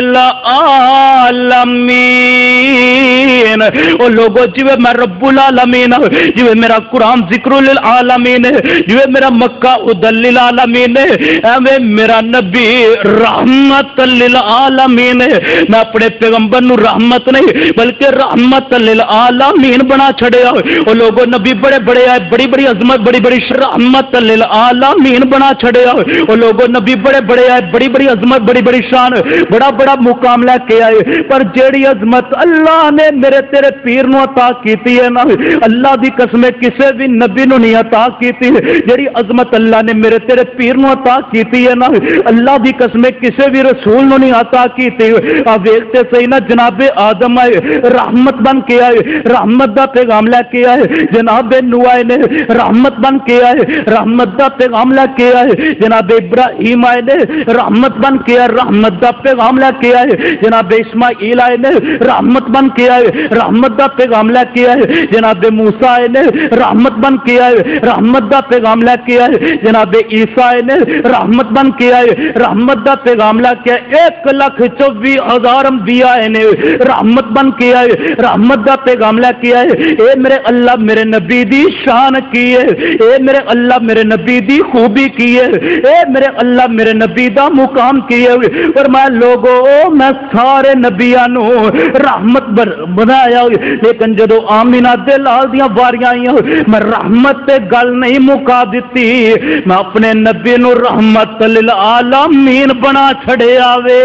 للعالمین۔ او لوگو جویں میں رب العالمین جویں میرا قرآن ذکر للعالمین جویں میرا مکہ ادل للعالمین ایویں میرا نبی رحمت للعالمین۔ میں اپنے پیغمبر نو رحمت نہیں بلکہ رحمت للعالمین بنا چھڑیا۔ او لوگوں نبی بڑے بڑے آئے، بڑی بڑی عظمت، بڑی بڑی رحمت للعالمین بنا چھڑیا۔ او لوگوں نبی بڑے بڑے آئے، بڑی بڑی عظمت، بڑی بڑی شان، بڑا بڑا مقام لے کے آئے، پر جیڑی عظمت اللہ نے میرے تیرے پیر نو عطا کیتی ہے نا اللہ دی قسم کسے بھی نبی نو نہیں عطا کیتی۔ جیڑی عظمت اللہ نے میرے تیرے پیر نو عطا کیتی ہے نا اللہ دی قسم کسے بھی رسول نو نہیں عطا کیتی۔ آ ویکھتے صحیح نا جناب آدم آئے رحمت بن کے آئے، رحمت دا پیغام لے کے آئے۔ جناب نوح آئے نے رحمت بن کے آئے، رحمت دا پیغام لے کے آئے۔ جناب ابراہیم آئے نے رحمت بن کے آئے، رحمت دا پیغام لے کے آئے۔ جناب اسماعیل آئے نے رحمت بن کے آئے، رحمت دا پیغام لے کے آئے۔ جناب موسیٰ آئے نے رحمت بن کے آئے، رحمت دا پیغام لے کے آئے۔ جناب عیسیٰ آئے نے رحمت بن کے آئے، رحمت دا پیغام لے کے آئے۔ ایک لاکھ چوبی ہزار انبیاء آئے نے رحمت بن کے آئے، رحمت دا پیغام لے کے آئے۔ اے میرے اللہ میرے نبی دی شان کی ہے، اے میرے اللہ میرے نبی دی خوبی کی ہے، اے میرے اللہ میرے نبی دا مقام کی ہے۔ اور میں لوگوں میں سارے نبیاں نو رحمت بنایا، لیکن جدو آمینہ دے لال دیاں واریاں آئیاں میں رحمت تے گل نہیں مکا دیتی، میں اپنے نبی نو رحمت للعالمین بنا چھڑے آوے۔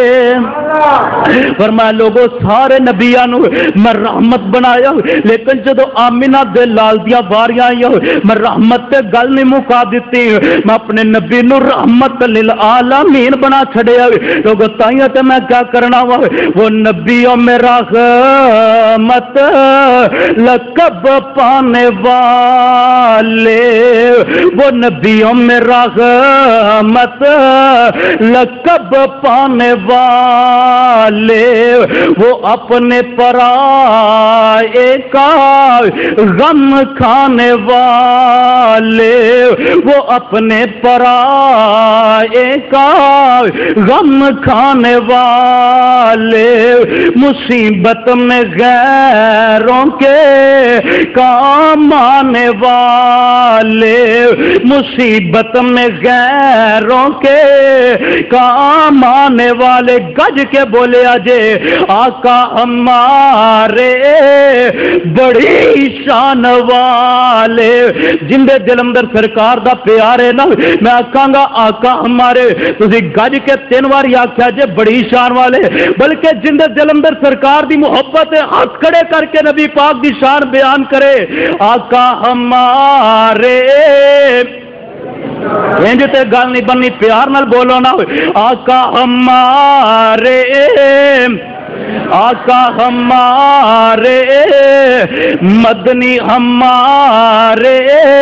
اور میں لوگوں سارے نبیاں نو میں رحمت بنایا، لیکن جدو آمینہ دے لال دیاں واریاں آئیاں میں رحمت تے گل نہیں مکا دیتی، میں اپنے نبی نو رحمت للعالمین بنا چھڑے آوے۔ لوگوں تائیاں تے میں کیا کرنا وا وہ نبیوں میں رحمت لقب پانے والے، وہ نبیوں میں رحمت لقب پانے والے، وہ اپنے پرائے کا غم کھانے والے، وہ اپنے پرائے کا غم کھانے والے، مصیبت میں غیروں کے کام آنے والے، مصیبت میں غیروں کے کام آنے والے۔ گج کے بولے اجے آقا ہمارے بڑی شان والے، جن دے دل اندر سرکار دا پیار ہے نا میں آکھاں گا آقا ہمارے، تسی گج کے تین واری آکھیا جے بڑی شان والے، بلکہ جن دے دل اندر سرکار دی محبت ہے ہاتھ کھڑے کر کے نبی پاک دی شان بیان کرے آقا ہمارے۔ انج تے گل نہیں بننی، پیار نال بولو نا آقا ہمارے آقا ہمارے مدنی ہمارے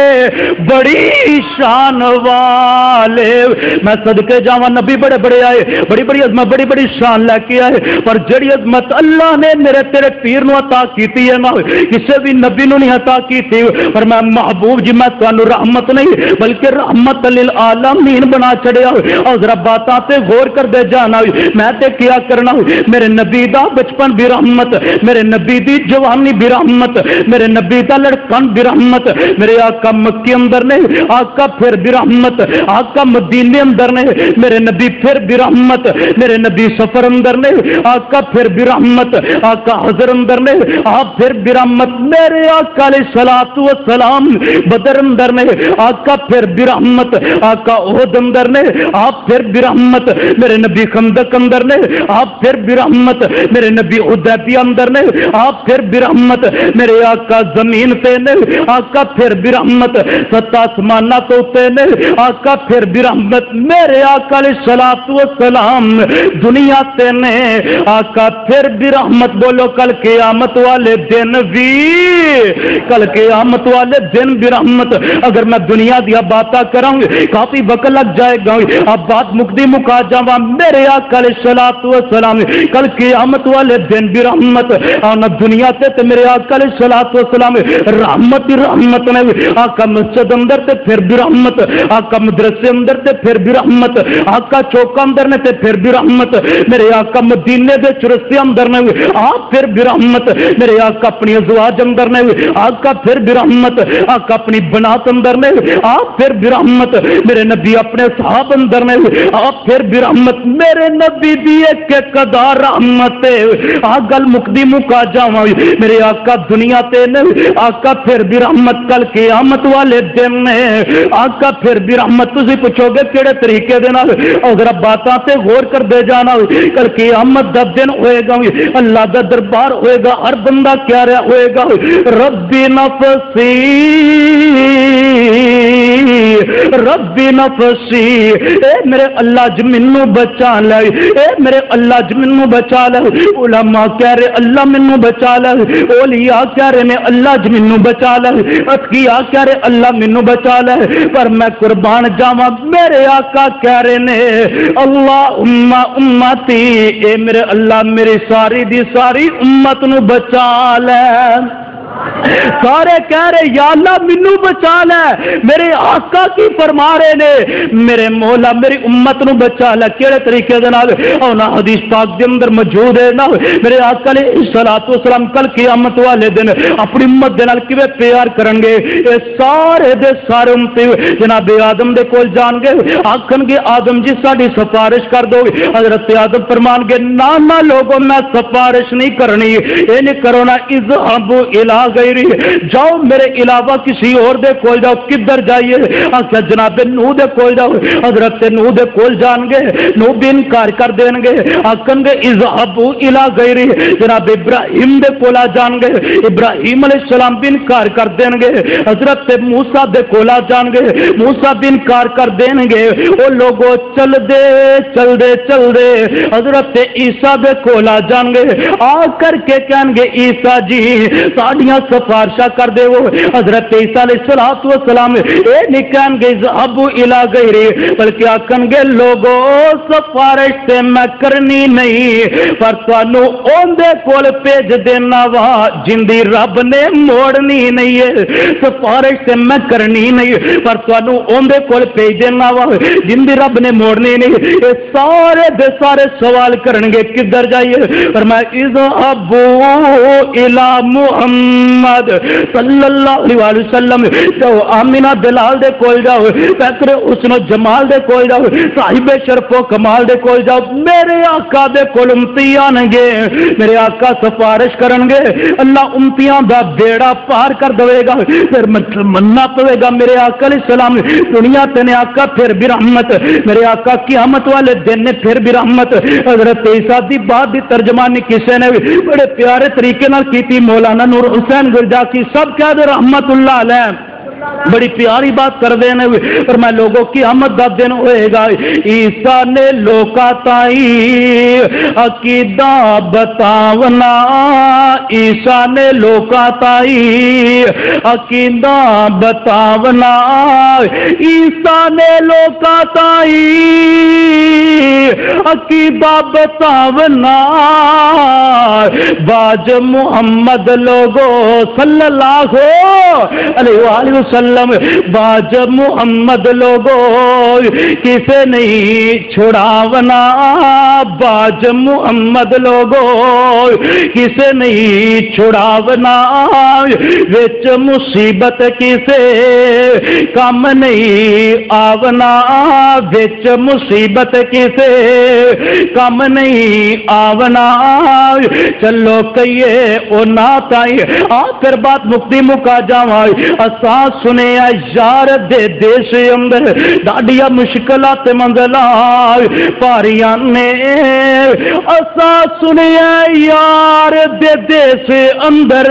بڑی شان والے. میں صدقے جاواں نبی بڑے بڑے آئے, بڑی بڑی عظمت بڑی بڑی شان لے کے آئے, پر جڑی عظمت اللہ نے میرے تیرے پیر نو عطا کیتی ہے نا کسے بھی نبی نو نہیں عطا کیتی. پر میں محبوب جی میں تانوں رحمت نہیں بلکہ رحمت للعالمین بنا چھڑیا. اور ذرا باتاں تے غور کر دے جانا, میں تے کیا کرنا, میرے نبی دا بچپن بھی رحمت, میرے نبی دی جوانی بھی رحمت, میرے نبی دا لڑکن بھی رحمت, میرے آقا مکی اندر نے آقا پھر بھی رحمت, آقا مدینے اندر نے میرے نبی پھر بھی رحمت, میرے نبی سفر اندر نے آقا پھر بھی رحمت, آقا حضر اندر نے آپ پھر بھی رحمت, میرے آقا علیہ الصلوۃ والسلام بدر اندر نے آقا پھر بھی رحمت, آقا احد اندر نے آپ پھر بھی رحمت, میرے نبی خندق اندر نے آپ پھر بھی رحمت, میرے نبی حدیبیہ اندر نے آپ پھر بھی رحمت, میرے آقا زمین پہ نے آقا پھر بھی رحمت, ست آسمانہ تو تے نے آقا پھر بھی رحمت, میرے آقا علیہ الصلوۃ والسلام دنیا تے نے آقا پھر بھی رحمت. بولو کل قیامت والے دن بھی, کل قیامت والے دن بھی رحمت. اگر میں دنیا دیا باتاں کراں کافی وقت لگ جائے گا, اب بات مکدی مکا جاواں, میرے آقا علیہ الصلوۃ والسلام کل قیامت والے دن بھی رحمت. اور دنیا تے تے میرے آقا علیہ الصلوۃ والسلام رحمت ہی رحمت نے, آقا مسجد اندر تے پھر بھی رحمت, آقا مدرسے اندر تے پھر بھی رحمت, آقا چوک اندر نے تے پھر بھی رحمت, میرے آقا مدینے دے چرستے اندر نے آپ پھر بھی رحمت, میرے آقا اپنی ازواج اندر نے آقا پھر بھی رحمت, آقا اپنی بنات اندر نے آپ پھر بھی رحمت, میرے نبی اپنے صحاب اندر نے آپ پھر بھی رحمت, میرے نبی دی ایک ایک ادا رحمت آ گل مکدی مکا جاواں, میرے آقا دنیا تے نے آقا پھر بھی رحمت, کل قیامت والے دن نے آقا پھر بھی رحمت. تسی پوچھو گے کیڑے طریقے دے نال, اور ذرا باتاں تے غور کر دے جانا, کل قیامت دا دن ہوئے گا, اللہ دا دربار ہوئے گا, ہر بندہ کیا رہا ہوئے گا, ربی نفسی ربی نفسی, اے میرے اللہ ج مینوں بچا لے, اے میرے اللہ ج مینوں بچا لے. علماء کہہ رہے اللہ مینوں بچا لے, اولیاء کہہ رہے نے اللہ ج مینوں بچا لے, اتقیاء کہہ رہے اللہ مینوں بچا لے, پر میں قربان جاواں میرے آقا کہہ رہے نے اللہم امتی, اے میرے اللہ میری ساری دی ساری امت نو بچا لے. سارے کہہ رہے یا اللہ مینوں بچا لے, میرے آقا کی فرما رہے نے میرے مولا میری امت نو بچا لے. کیڑے طریقے دے نال, او نا حدیث پاک دے اندر موجود ہے نا, میرے آقا علیہ الصلوۃ والسلام کل قیامت والے دن اپنی امت دے نال کیویں پیار کرن گے. اے سارے دے سارے امتی جناب آدم دے کول جان گے, آکھن گے آدم جی ساڈی سفارش کر دو. حضرت آدم فرمان گے نا نا لوگوں میں سفارش نہیں کرنی, اے نہیں کرو نا, اذهبوا الی غیری, جاؤ میرے علاوہ کسی اور دے کول جاؤ. کدھر جائیے, آخیا جناب نوح دے کول جاؤ. حضرت نوح دے کول جان گے, نوح بھی انکار کر دین گے, آکھن گے اذهبوا الی غیری. جناب ابراہیم دے کولا جان گے, ابراہیم علیہ السلام بھی انکار کر دین گے. حضرت موسیٰ دے کولا جان گے, موسیٰ بھی انکار کر دین گے. او لوگو چل دے چل دے چل دے حضرت عیسیٰ دے کولا جان گے, آ کر کے کہن گے عیسیٰ جی ساڈیاں سفارشاں کر دے. وہ حضرت عیسیٰ علیہ الصلوۃ والسلام اے نہیں کہن گے اذهبوا الی غیری, بلکہ آکھن گے لوگو سفارش تے میں کرنی نہیں, پر تانوں اوندے کول بھیج دینا وا جندی رب نے موڑنی نہیں ہے. سفارش تے میں کرنی نہیں, پر تانوں اوندے کول بھیج دینا وا جندی رب نے موڑنی نہیں. اے سارے دے سارے سوال کرن گے کدھر جائیے, فرمایا اذهبوا الی محمد صلی اللہ علیہ وسلم. جاؤ آمینہ دلال دے کول جاؤ, پیکر حسن و جمال دے کول جاؤ, صاحب شرف و کمال دے کول جاؤ. میرے آقا دے کول امتی آن گے, میرے آقا سفارش کرن گے, اللہ امتیاں دا بیڑا پار کر دے گا. پھر مننا پوے گا میرے آقا علیہ السلام دنیا تے نے آقا پھر بھی رحمت, میرے آقا قیامت والے دن نے پھر بھی رحمت. حضرت عیسیٰ دی بات دی ترجمانی کسے نے بڑے پیارے طریقے نال کیتی, مولانا نور حسین گرجا کی سب کہہ دے رحمت اللہ علیہ. بڑی پیاری بات کر دینے پر میں لوگوں کی آمد دا دن ہوئے گا عیسیٰ نے لوکا تائی عقیدہ بتاونا عیسیٰ نے لوکا تائی عقیدہ بتاونا عیسیٰ نے لوکا تائی عقیدہ بتاونا باج محمد لوگو صلی اللہ علیہ وآلہ وسلم باج محمد لوگو کسے نہیں چھڑاونا باج محمد لوگو کسے نہیں چھڑاونا وچ مصیبت کسے کم نہیں آونا وچ مصیبت کسے کم نہیں آونا چلو کئیے او ناتائی آخر بات مکتی مکا جاوائی اساں سنے یار دے دیش اندر ڈاڈیا مشکلات منزلائے پاریاں نے اساں سنے یار دے دیش اندر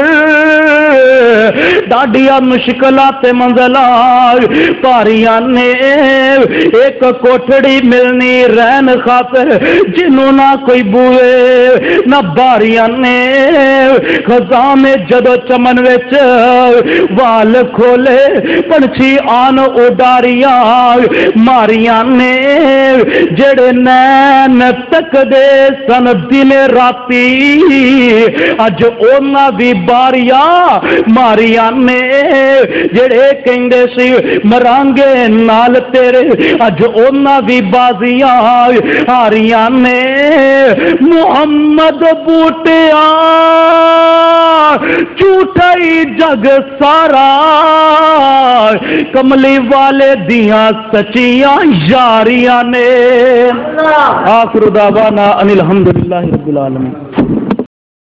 ڈاڈیا مشکلات منزلائے پاریاں نے ایک کوٹھڑی ملنی رہن خاطر جنہوں نہ کوئی بوئے نہ باریاں نے خزاں میں جدو چمن وچ وال کھولے پنچھی آن اڈاریاں ماریاں نے جڑے نین تک دے سن دن راتی اج اونا بھی باریاں ماریاں نے جڑے کہندے سی مرانگے نال تیرے اج اونا بھی بازیاں ہاریاں نے محمد بوٹیا جھوٹا ہی جگ سارا کملی والے دیاں سچیاں یاریاں نے آخر دعوانا ان الحمدللہ رب العالمین.